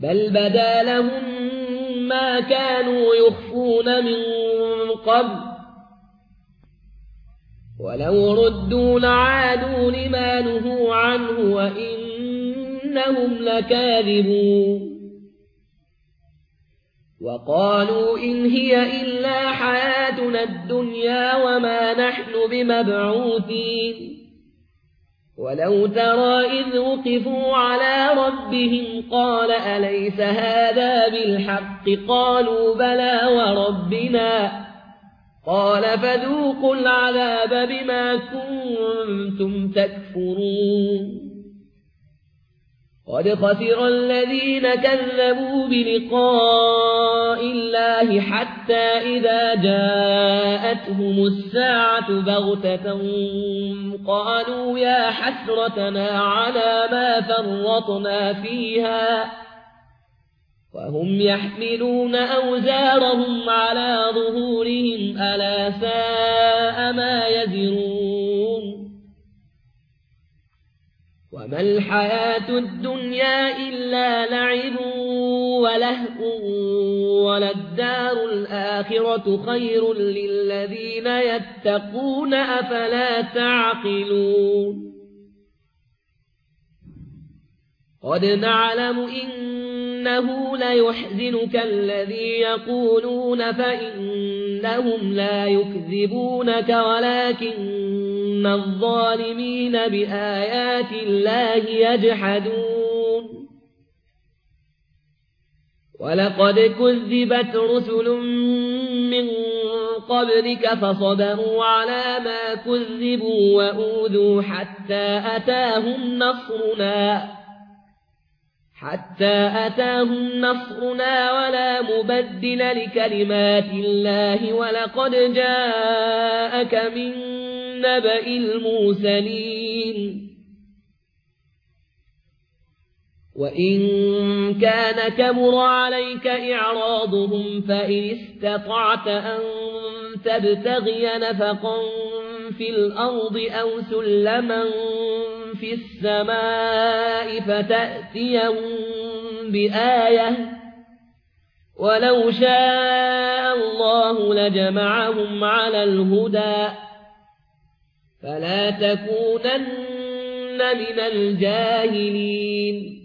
بل بدا لهم ما كانوا يخفون من قبل ولو ردوا لعادوا لما نهوا عنه وإنهم لكاذبون وقالوا إن هي إلا حياتنا الدنيا وما نحن بمبعوثين ولو ترى إذ وقفوا على ربهم قال أليس هذا بالحق قالوا بلى وربنا قال فذوقوا العذاب بما كنتم تكفرون قد خسر الذين كذبوا بلقاء الله حتى إذا جاءتهم الساعة بغتة قالوا يا حسرتنا على ما فرطنا فيها وهم يحملون أوزارهم على ظهورهم ألا ساء ما يزرون وما الحياة الدنيا إلا لعب ولهو وللدار الآخرة خير للذين يتقون أفلا تعقلون قد نعلم إنه ليحزنك الذي يقولون فإنهم لا يكذبونك ولكن الظالمين بآيات الله يجحدون ولقد كذبت رسل من قبلك فصبروا على ما كذبوا وأوذوا حتى أتاهم نصرنا ولا مبدل لكلمات الله ولقد جاءك من نبأ المرسلين وإن كان كبر عليك إعراضهم فإن استطعت أن تبتغي نفقا في الأرض أو سلما في السماء فتأتيهم بآية ولو شاء الله لجمعهم على الهدى فلا تكونن من الجاهلين